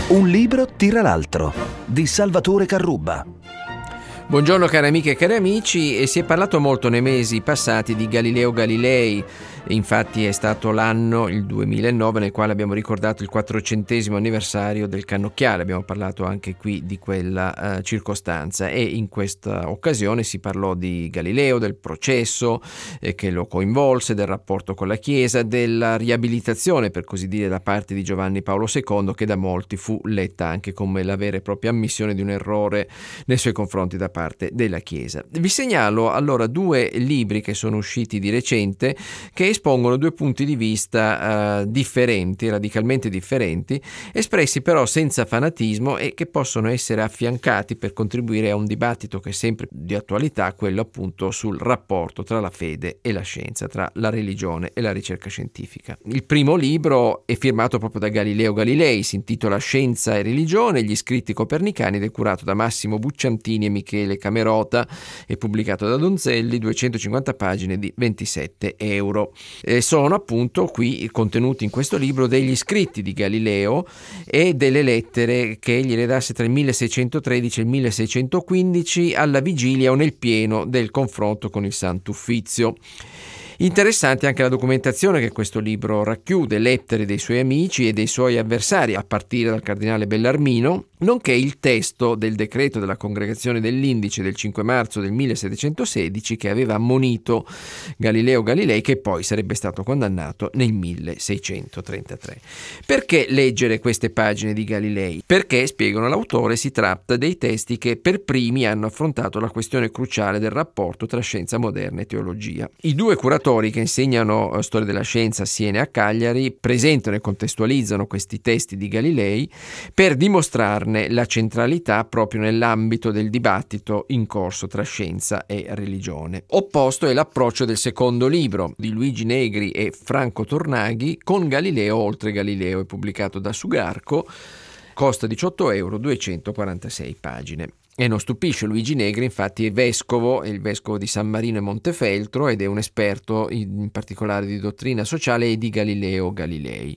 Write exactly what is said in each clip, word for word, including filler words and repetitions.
Un libro tira l'altro, di Salvatore Carrubba. Buongiorno cari amiche e cari amici, e si è parlato molto nei mesi passati di Galileo Galilei. Infatti è stato l'anno, il duemilanove, nel quale abbiamo ricordato il quattrocentesimo anniversario del cannocchiale. Abbiamo parlato anche qui di quella uh, circostanza, e in questa occasione si parlò di Galileo, del processo eh, che lo coinvolse, del rapporto con la Chiesa, della riabilitazione, per così dire, da parte di Giovanni Paolo secondo, che da molti fu letta anche come la vera e propria ammissione di un errore nei suoi confronti da parte della Chiesa. Vi segnalo allora due libri che sono usciti di recente, che espongono due punti di vista uh, differenti, radicalmente differenti, espressi però senza fanatismo e che possono essere affiancati per contribuire a un dibattito che è sempre di attualità, quello appunto sul rapporto tra la fede e la scienza, tra la religione e la ricerca scientifica. Il primo libro è firmato proprio da Galileo Galilei, si intitola Scienza e religione, gli scritti copernicani, ed è curato da Massimo Bucciantini e Michele Camerota, è pubblicato da Donzelli, duecentocinquanta pagine di ventisette euro. Eh, sono appunto qui contenuti in questo libro degli scritti di Galileo e delle lettere che egli redasse tra il milleseicentotredici e il milleseicentoquindici, alla vigilia o nel pieno del confronto con il Sant'Uffizio. Interessante anche la documentazione che questo libro racchiude, lettere dei suoi amici e dei suoi avversari, a partire dal cardinale Bellarmino, nonché il testo del decreto della Congregazione dell'Indice del cinque marzo del millesettecentosedici, che aveva ammonito Galileo Galilei, che poi sarebbe stato condannato nel milleseicentotrentatré. Perché leggere queste pagine di Galilei? Perché, spiegano l'autore, si tratta dei testi che per primi hanno affrontato la questione cruciale del rapporto tra scienza moderna e teologia. I due curatori che insegnano storia della scienza a Siena e a Cagliari presentano e contestualizzano questi testi di Galilei per dimostrarne la centralità proprio nell'ambito del dibattito in corso tra scienza e religione. Opposto è l'approccio del secondo libro di Luigi Negri e Franco Tornaghi, Con Galileo oltre Galileo, è pubblicato da Sugarco, costa diciotto euro, duecentoquarantasei pagine. E non stupisce, Luigi Negri infatti è vescovo, è il vescovo di San Marino e Montefeltro, ed è un esperto in particolare di dottrina sociale e di Galileo Galilei.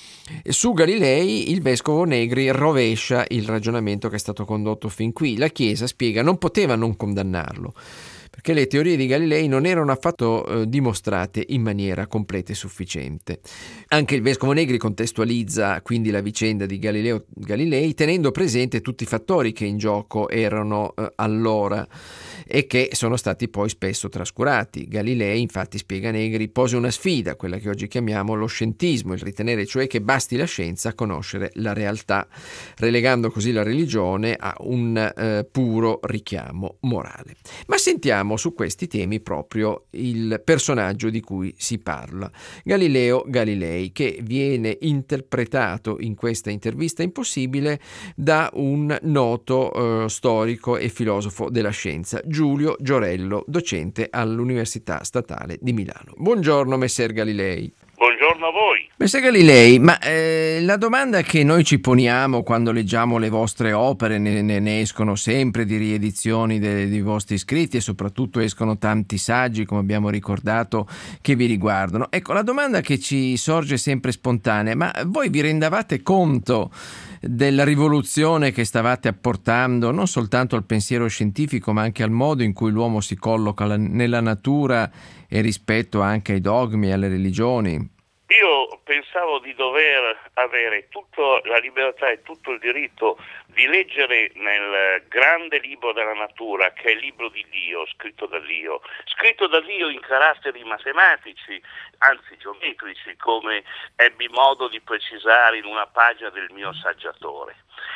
Su Galilei il vescovo Negri rovescia il ragionamento che è stato condotto fin qui. La Chiesa, spiega, non poteva non condannarlo, perché le teorie di Galilei non erano affatto eh, dimostrate in maniera completa e sufficiente. Anche il vescovo Negri contestualizza quindi la vicenda di Galileo Galilei, tenendo presente tutti i fattori che in gioco erano eh, allora e che sono stati poi spesso trascurati. Galilei, infatti, spiega Negri, pose una sfida, quella che oggi chiamiamo lo scientismo, il ritenere cioè che basti la scienza a conoscere la realtà, relegando così la religione a un eh, puro richiamo morale. Ma sentiamo su questi temi proprio il personaggio di cui si parla, Galileo Galilei, che viene interpretato in questa intervista impossibile da un noto eh, storico e filosofo della scienza, Giulio Giorello, docente all'Università Statale di Milano. Buongiorno Messer Galilei. Buongiorno a voi. Messer Galilei, ma eh, la domanda che noi ci poniamo quando leggiamo le vostre opere, ne, ne, ne escono sempre di riedizioni dei, dei vostri scritti, e soprattutto escono tanti saggi, come abbiamo ricordato, che vi riguardano. Ecco, la domanda che ci sorge sempre spontanea: ma voi vi rendavate conto della rivoluzione che stavate apportando non soltanto al pensiero scientifico, ma anche al modo in cui l'uomo si colloca nella natura e rispetto anche ai dogmi e alle religioni? Io pensavo di dover avere tutta la libertà e tutto il diritto di leggere nel grande libro della natura, che è il libro di Dio, scritto da Dio, scritto da Dio in caratteri matematici, anzi geometrici, come ebbi modo di precisare in una pagina del mio saggiatore.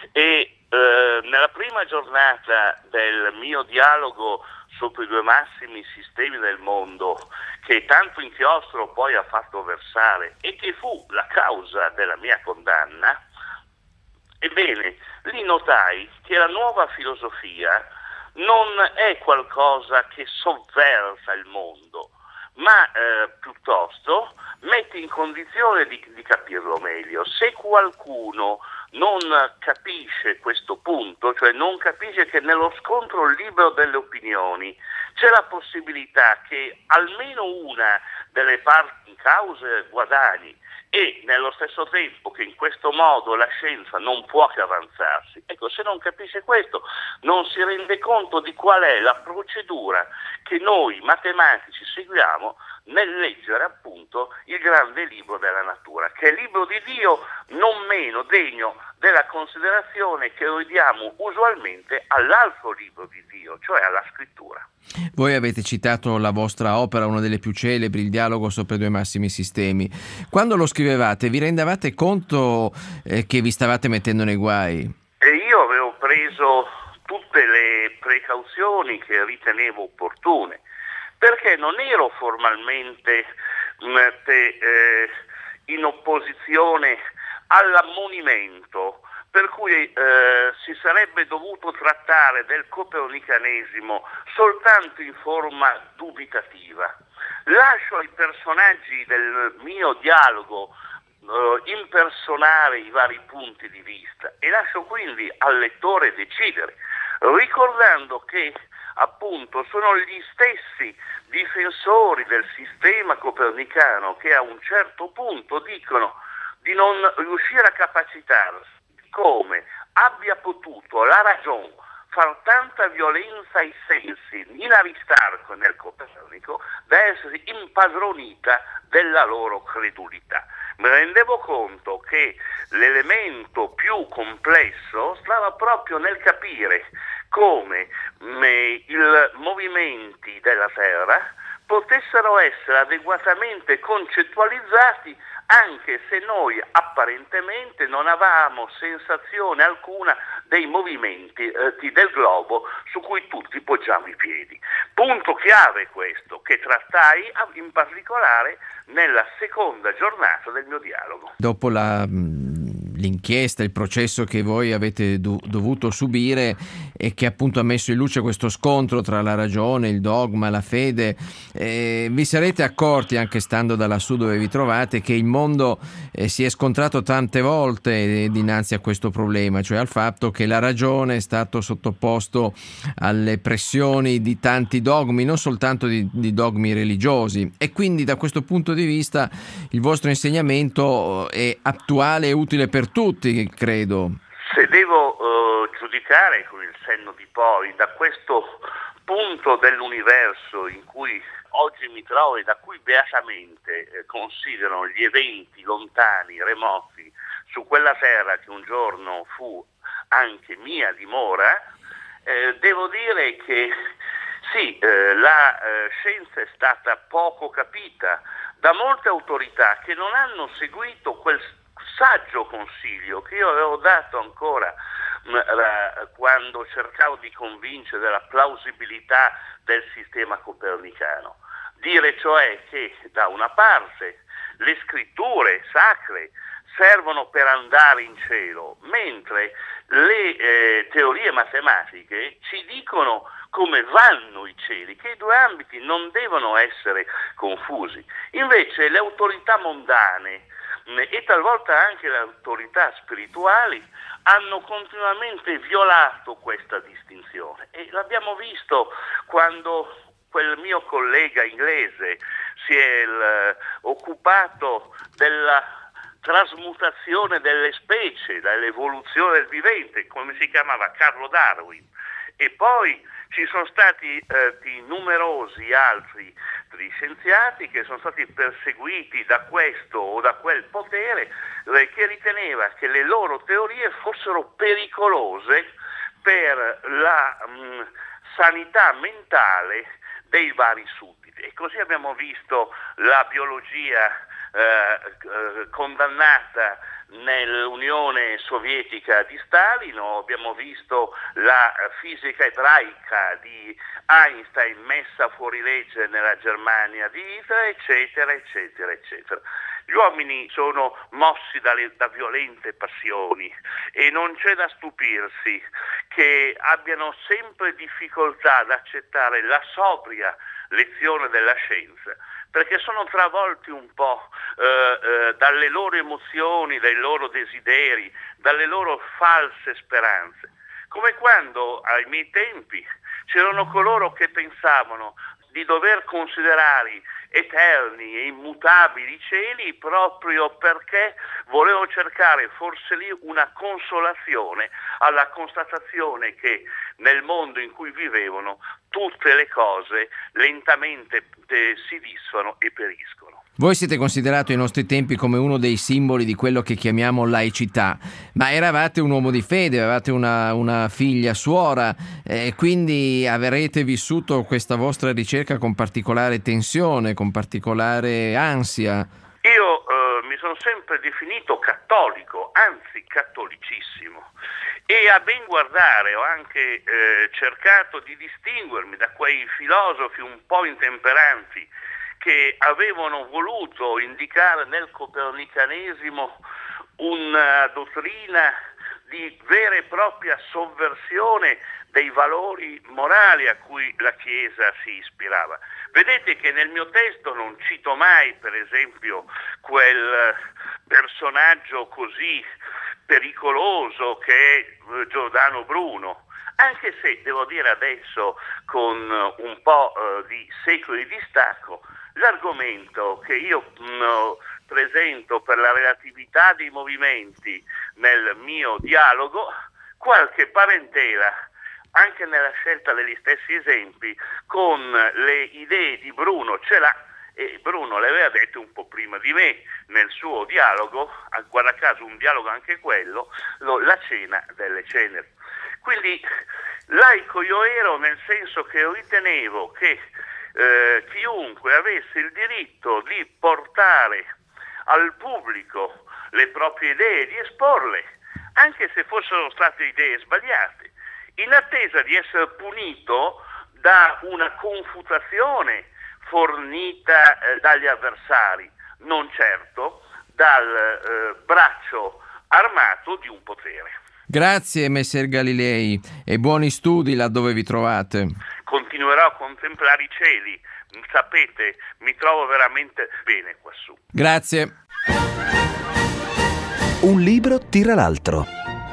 E eh, nella prima giornata del mio dialogo sopra i due massimi sistemi del mondo, che tanto inchiostro poi ha fatto versare e che fu la causa della mia condanna, ebbene, lì notai che la nuova filosofia non è qualcosa che sovversa il mondo, ma eh, piuttosto mette in condizione di, di capirlo meglio. Se qualcuno non capisce questo punto, cioè non capisce che nello scontro libero delle opinioni c'è la possibilità che almeno una delle parti in causa guadagni e nello stesso tempo che in questo modo la scienza non può che avanzarsi. Ecco, se non capisce questo non si rende conto di qual è la procedura che noi matematici seguiamo nel leggere appunto il grande libro della natura, che è il libro di Dio non meno degno della considerazione che noi diamo usualmente all'altro libro di Dio, cioè alla scrittura. Voi avete citato la vostra opera, una delle più celebri, il dialogo sopra i due massimi sistemi. Quando lo scrivevate vi rendevate conto eh, che vi stavate mettendo nei guai? E io avevo preso tutte le precauzioni che ritenevo opportune, perché non ero formalmente mh, te, eh, in opposizione all'ammonimento per cui eh, si sarebbe dovuto trattare del copernicanesimo soltanto in forma dubitativa. Lascio ai personaggi del mio dialogo eh, impersonare i vari punti di vista e lascio quindi al lettore decidere, ricordando che appunto sono gli stessi difensori del sistema copernicano che a un certo punto dicono di non riuscire a capacitarsi come abbia potuto la ragione far tanta violenza ai sensi in Aristarco e nel Copernico da essere impadronita della loro credulità. Mi rendevo conto che l'elemento più complesso stava proprio nel capire come i movimenti della Terra potessero essere adeguatamente concettualizzati anche se noi apparentemente non avevamo sensazione alcuna dei movimenti eh, del globo su cui tutti poggiamo i piedi. Punto chiave questo, che trattai in particolare nella seconda giornata del mio dialogo. Dopo la... l'inchiesta, il processo che voi avete do- dovuto subire e che appunto ha messo in luce questo scontro tra la ragione, il dogma, la fede, eh, vi sarete accorti, anche stando da lassù dove vi trovate, che il mondo eh, si è scontrato tante volte eh, dinanzi a questo problema, cioè al fatto che la ragione è stato sottoposto alle pressioni di tanti dogmi, non soltanto di, di dogmi religiosi, e quindi da questo punto di vista il vostro insegnamento è attuale e utile per tutti, credo. Se devo uh, giudicare con il senno di poi da questo punto dell'universo in cui oggi mi trovo e da cui beatamente eh, considero gli eventi lontani, remoti, su quella terra che un giorno fu anche mia dimora, eh, devo dire che sì, eh, la eh, scienza è stata poco capita da molte autorità che non hanno seguito quel saggio consiglio che io avevo dato ancora mh, quando cercavo di convincere della plausibilità del sistema copernicano. Dire cioè che da una parte le scritture sacre servono per andare in cielo, mentre le eh, teorie matematiche ci dicono come vanno i cieli, che i due ambiti non devono essere confusi. Invece le autorità mondane e talvolta anche le autorità spirituali hanno continuamente violato questa distinzione e l'abbiamo visto quando quel mio collega inglese si è il, occupato della trasmutazione delle specie, dall'evoluzione del vivente, come si chiamava Carlo Darwin, e poi ci sono stati eh, numerosi altri di scienziati che sono stati perseguiti da questo o da quel potere eh, che riteneva che le loro teorie fossero pericolose per la mh, sanità mentale dei vari sudditi. E così abbiamo visto la biologia eh, eh, condannata nell'Unione Sovietica di Stalin, abbiamo visto la fisica ebraica di Einstein messa fuori legge nella Germania di Hitler, eccetera, eccetera, eccetera. Gli uomini sono mossi dalle, da violente passioni e non c'è da stupirsi che abbiano sempre difficoltà ad accettare la sobria lezione della scienza, perché sono travolti un po' eh, eh, dalle loro emozioni, dai loro desideri, dalle loro false speranze. Come quando ai miei tempi c'erano coloro che pensavano di dover considerare eterni e immutabili cieli, proprio perché volevo cercare forse lì una consolazione alla constatazione che nel mondo in cui vivevano tutte le cose lentamente eh, si disfano e periscono. Voi siete considerato ai nostri tempi come uno dei simboli di quello che chiamiamo laicità, ma eravate un uomo di fede, avevate una, una figlia suora, e eh, quindi avrete vissuto questa vostra ricerca con particolare tensione, con particolare ansia. Io eh, mi sono sempre definito cattolico, anzi cattolicissimo, e a ben guardare ho anche eh, cercato di distinguermi da quei filosofi un po' intemperanti che avevano voluto indicare nel copernicanesimo una dottrina di vera e propria sovversione dei valori morali a cui la Chiesa si ispirava. Vedete che nel mio testo non cito mai, per esempio, quel personaggio così pericoloso che è Giordano Bruno, anche se devo dire adesso con un po' di secoli di distacco, l'argomento che io mh, presento per la relatività dei movimenti nel mio dialogo, qualche parentela anche nella scelta degli stessi esempi con le idee di Bruno ce l'ha, e Bruno le aveva dette un po' prima di me nel suo dialogo, guarda caso un dialogo anche quello, la cena delle ceneri. Quindi laico io ero, nel senso che ritenevo che eh, chiunque avesse il diritto di portare al pubblico le proprie idee, di esporle, anche se fossero state idee sbagliate, in attesa di essere punito da una confutazione fornita eh, dagli avversari, non certo dal eh, braccio armato di un potere. Grazie Messer Galilei e buoni studi laddove vi trovate. Continuerò a contemplare i cieli, sapete, mi trovo veramente bene quassù. Grazie. Un libro tira l'altro.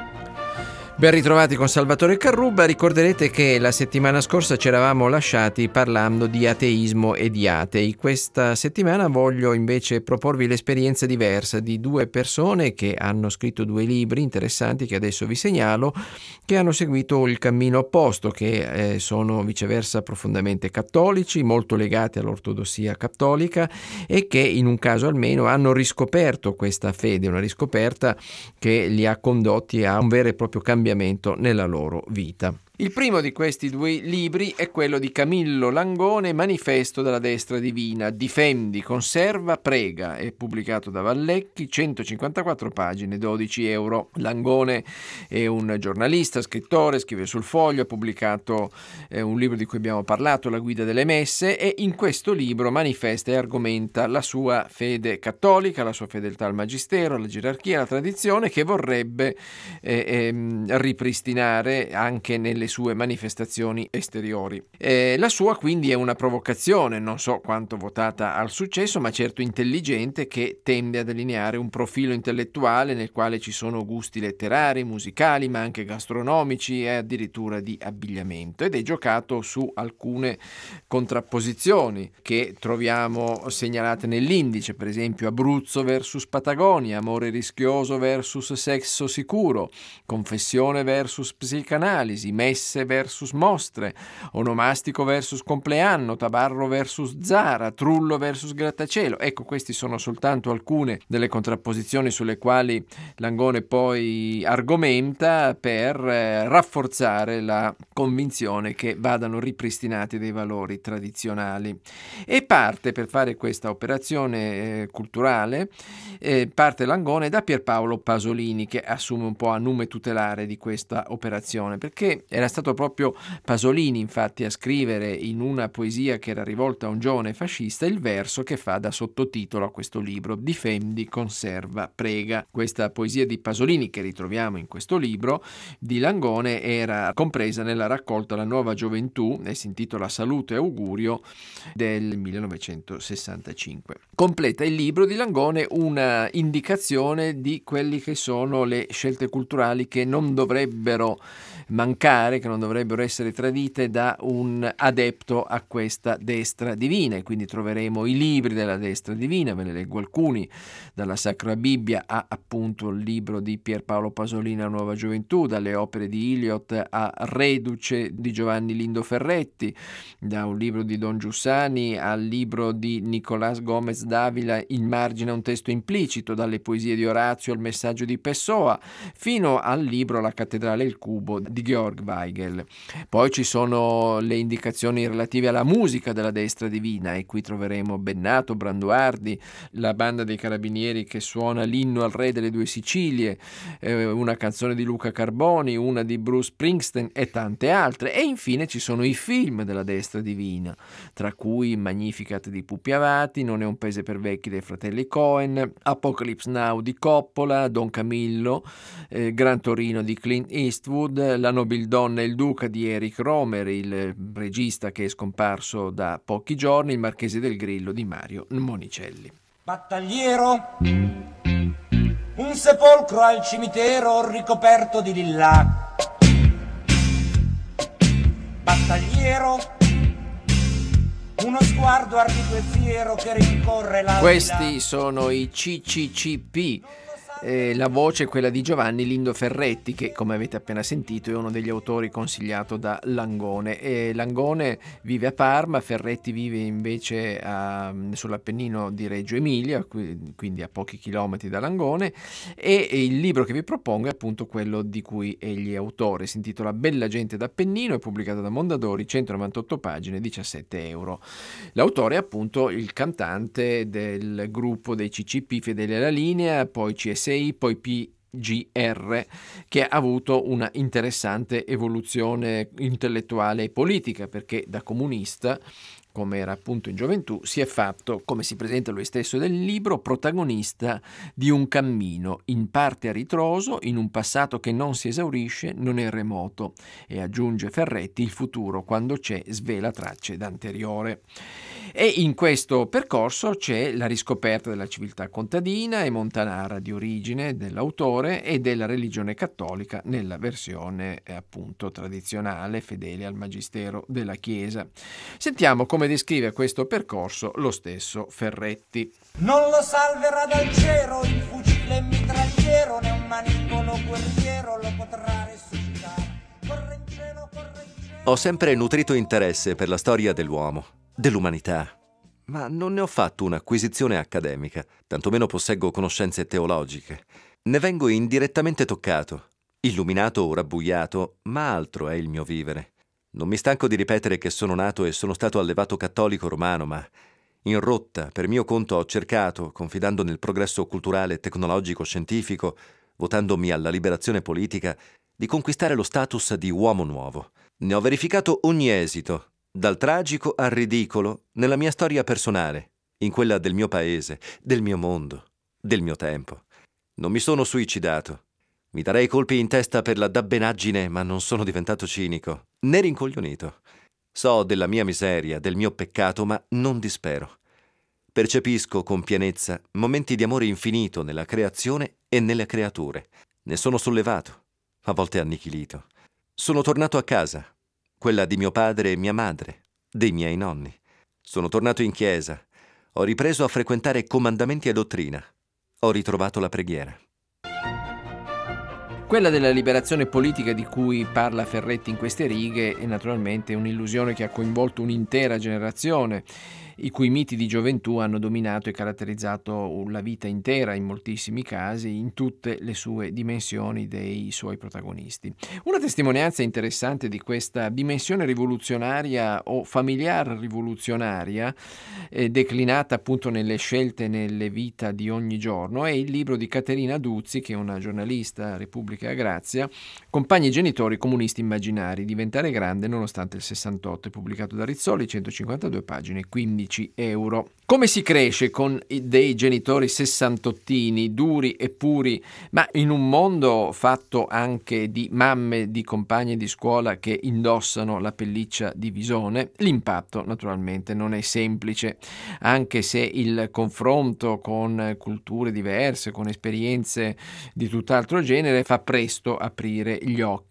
Ben ritrovati con Salvatore Carrubba. Ricorderete che la settimana scorsa ci eravamo lasciati parlando di ateismo e di atei. Questa settimana voglio invece proporvi l'esperienza diversa di due persone che hanno scritto due libri interessanti che adesso vi segnalo, che hanno seguito il cammino opposto, che eh, sono viceversa profondamente cattolici, molto legati all'ortodossia cattolica e che in un caso almeno hanno riscoperto questa fede, una riscoperta che li ha condotti a un vero e proprio cambiamento nella loro vita. Il primo di questi due libri è quello di Camillo Langone, Manifesto della destra divina, difendi, conserva, prega, è pubblicato da Vallecchi, centocinquantaquattro pagine, dodici euro. Langone è un giornalista, scrittore, scrive sul Foglio, ha pubblicato eh, un libro di cui abbiamo parlato, La guida delle messe, e in questo libro manifesta e argomenta la sua fede cattolica, la sua fedeltà al magistero, alla gerarchia, alla tradizione, che vorrebbe eh, ehm, ripristinare anche nelle sue manifestazioni esteriori. Eh, la sua quindi è una provocazione, non so quanto votata al successo, ma certo intelligente, che tende a delineare un profilo intellettuale nel quale ci sono gusti letterari, musicali, ma anche gastronomici e addirittura di abbigliamento, ed è giocato su alcune contrapposizioni che troviamo segnalate nell'indice, per esempio Abruzzo versus Patagonia, amore rischioso versus sesso sicuro, confessione versus psicanalisi, messe versus mostre, onomastico versus compleanno, tabarro versus zara, trullo versus grattacielo. Ecco, questi sono soltanto alcune delle contrapposizioni sulle quali Langone poi argomenta per eh, rafforzare la convinzione che vadano ripristinati dei valori tradizionali. E parte, per fare questa operazione eh, culturale, eh, parte Langone da Pierpaolo Pasolini, che assume un po' a nome tutelare di questa operazione, perché era stato proprio Pasolini, infatti, a scrivere in una poesia che era rivolta a un giovane fascista il verso che fa da sottotitolo a questo libro, Difendi, conserva, prega. Questa poesia di Pasolini, che ritroviamo in questo libro di Langone, era compresa nella raccolta La nuova gioventù e si intitola Salute e augurio del millenovecentosessantacinque. Completa il libro di Langone una indicazione di quelli che sono le scelte culturali che non dovrebbero mancare fondamentali che non dovrebbero essere tradite da un adepto a questa destra divina, e quindi troveremo i libri della destra divina. Ve ne leggo alcuni: dalla Sacra Bibbia a appunto il libro di Pierpaolo Pasolini, La Nuova Gioventù, dalle opere di Eliot a Reduce di Giovanni Lindo Ferretti, da un libro di Don Giussani al libro di Nicolás Gómez Dávila, Il margine a un testo implicito, dalle poesie di Orazio al messaggio di Pessoa, fino al libro La cattedrale e il cubo di Georg Weigel. Poi ci sono le indicazioni relative alla musica della destra divina, e qui troveremo Bennato, Branduardi, la banda dei carabinieri che suona l'inno al re delle due Sicilie, eh, una canzone di Luca Carboni, una di Bruce Springsteen e tante altre. E infine ci sono i film della destra divina, tra cui Magnificat di Pupi Avati, Non è un paese per vecchi dei fratelli Coen, Apocalypse Now di Coppola, Don Camillo, eh, Gran Torino di Clint Eastwood, La nobildonna e il duca di Eric Romer, il regista che è scomparso da pochi giorni, Il marchese del Grillo di Mario Monicelli. Battagliero, un sepolcro al cimitero ricoperto di lilla. Battagliero, uno sguardo ardito e fiero che rincorre la Questi villa. sono i C C C P. Eh, la voce è quella di Giovanni Lindo Ferretti, che come avete appena sentito è uno degli autori consigliato da Langone. E Langone vive a Parma, Ferretti vive invece a, sull'Appennino di Reggio Emilia, quindi a pochi chilometri da Langone, e, e il libro che vi propongo è appunto quello di cui egli è autore. Si intitola Bella gente d'Appennino, è pubblicato da Mondadori, centonovantotto pagine, diciassette euro. L'autore è appunto il cantante del gruppo dei C C P Fedeli alla Linea, poi C S I, poi P G R, che ha avuto una interessante evoluzione intellettuale e politica, perché da comunista, come era appunto in gioventù, si è fatto, come si presenta lui stesso nel libro, protagonista di un cammino in parte a ritroso, in un passato che non si esaurisce, non è remoto, e aggiunge Ferretti, il futuro quando c'è svela tracce d'anteriore. E in questo percorso c'è la riscoperta della civiltà contadina e montanara di origine dell'autore e della religione cattolica nella versione eh, appunto tradizionale, fedele al magistero della Chiesa. Sentiamo come descrive questo percorso lo stesso Ferretti. Non lo salverà dal cielo il fucile mitragliero, né un manipolo guerriero lo potrà resuscitare. Corre in cielo, corre in cielo. Ho sempre nutrito interesse per la storia dell'uomo, dell'umanità, ma non ne ho fatto un'acquisizione accademica, tantomeno posseggo conoscenze teologiche. Ne vengo indirettamente toccato, illuminato o rabbuiato, ma altro è il mio vivere. Non mi stanco di ripetere che sono nato e sono stato allevato cattolico romano, ma in rotta, per mio conto, ho cercato, confidando nel progresso culturale, tecnologico, scientifico, votandomi alla liberazione politica, di conquistare lo status di uomo nuovo. Ne ho verificato ogni esito, dal tragico al ridicolo, nella mia storia personale, in quella del mio paese, del mio mondo, del mio tempo. Non mi sono suicidato. Mi darei colpi in testa per la dabbenaggine, ma non sono diventato cinico, né rincoglionito. So della mia miseria, del mio peccato, ma non dispero. Percepisco con pienezza momenti di amore infinito nella creazione e nelle creature. Ne sono sollevato, a volte annichilito. Sono tornato a casa, quella di mio padre e mia madre, dei miei nonni. Sono tornato in chiesa, ho ripreso a frequentare comandamenti e dottrina. Ho ritrovato la preghiera. Quella della liberazione politica di cui parla Ferretti in queste righe è naturalmente un'illusione che ha coinvolto un'intera generazione, i cui miti di gioventù hanno dominato e caratterizzato la vita intera in moltissimi casi, in tutte le sue dimensioni dei suoi protagonisti. Una testimonianza interessante di questa dimensione rivoluzionaria o familiar rivoluzionaria, eh, declinata appunto nelle scelte nelle vita di ogni giorno, è il libro di Caterina Duzzi, che è una giornalista Repubblica a Grazia, Compagni e genitori comunisti immaginari, diventare grande nonostante il sessantotto, è pubblicato da Rizzoli, centocinquantadue pagine, quindici euro. Come si cresce con dei genitori sessantottini, duri e puri, ma in un mondo fatto anche di mamme, di compagne di scuola che indossano la pelliccia di visone? L'impatto naturalmente non è semplice, anche se il confronto con culture diverse, con esperienze di tutt'altro genere, fa presto aprire gli occhi.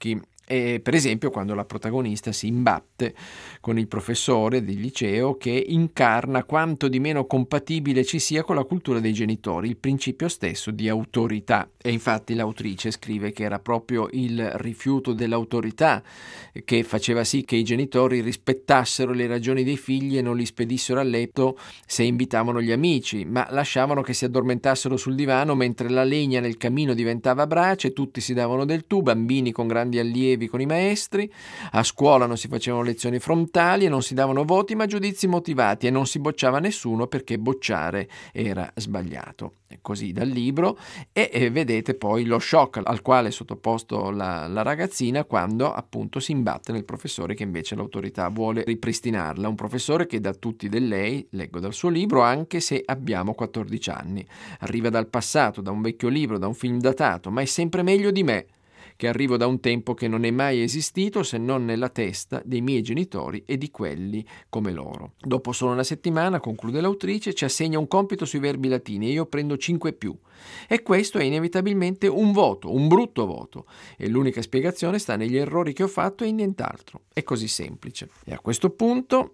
E per esempio quando la protagonista si imbatte con il professore del liceo che incarna quanto di meno compatibile ci sia con la cultura dei genitori, il principio stesso di autorità. E infatti l'autrice scrive che era proprio il rifiuto dell'autorità che faceva sì che i genitori rispettassero le ragioni dei figli e non li spedissero a letto se invitavano gli amici, ma lasciavano che si addormentassero sul divano mentre la legna nel camino diventava brace, tutti si davano del tu, bambini con grandi allievi con i maestri, a scuola non si facevano lezioni frontali e non si davano voti ma giudizi motivati e non si bocciava nessuno perché bocciare era sbagliato. E così dal libro e, e vedete poi lo shock al quale è sottoposto la, la ragazzina quando appunto si imbatte nel professore che invece l'autorità vuole ripristinarla, un professore che dà tutti del lei, leggo dal suo libro, anche se abbiamo quattordici anni, arriva dal passato, da un vecchio libro, da un film datato, ma è sempre meglio di me, che arrivo da un tempo che non è mai esistito se non nella testa dei miei genitori e di quelli come loro. Dopo solo una settimana, conclude l'autrice, ci assegna un compito sui verbi latini e io prendo cinque più. E questo è inevitabilmente un voto, un brutto voto. E l'unica spiegazione sta negli errori che ho fatto e in nient'altro. È così semplice. E a questo punto...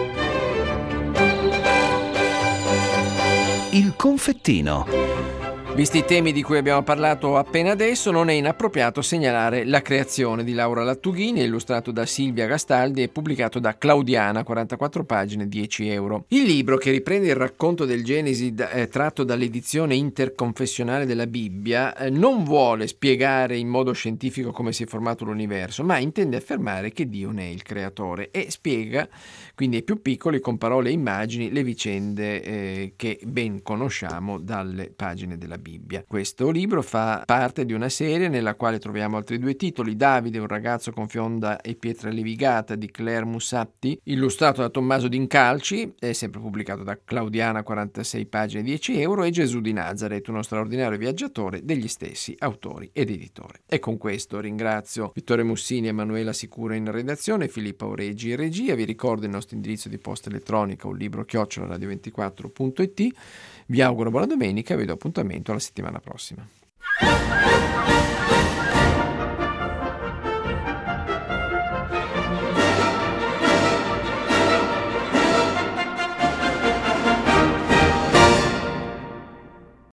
Il confettino. Visti i temi di cui abbiamo parlato appena adesso, non è inappropriato segnalare La creazione di Laura Lattughini, illustrato da Silvia Gastaldi e pubblicato da Claudiana, quarantaquattro pagine, dieci euro. Il libro, che riprende il racconto del Genesi eh, tratto dall'edizione interconfessionale della Bibbia, eh, non vuole spiegare in modo scientifico come si è formato l'universo, ma intende affermare che Dio ne è il creatore e spiega, quindi ai più piccoli, con parole e immagini, le vicende eh, che ben conosciamo dalle pagine della Bibbia. Questo libro fa parte di una serie nella quale troviamo altri due titoli: Davide, un ragazzo con fionda e pietra levigata, di Claire Mussatti, illustrato da Tommaso D'Incalci, è sempre pubblicato da Claudiana, quarantasei pagine, dieci euro, e Gesù di Nazaret, uno straordinario viaggiatore, degli stessi autori ed editore. E con questo ringrazio Vittorio Mussini e Emanuela Sicura in redazione, Filippo Auregi in regia. Vi ricordo il nostro indirizzo di posta elettronica, un libro chiocciola radio ventiquattro punto it. Vi auguro buona domenica e vi do appuntamento alla settimana prossima.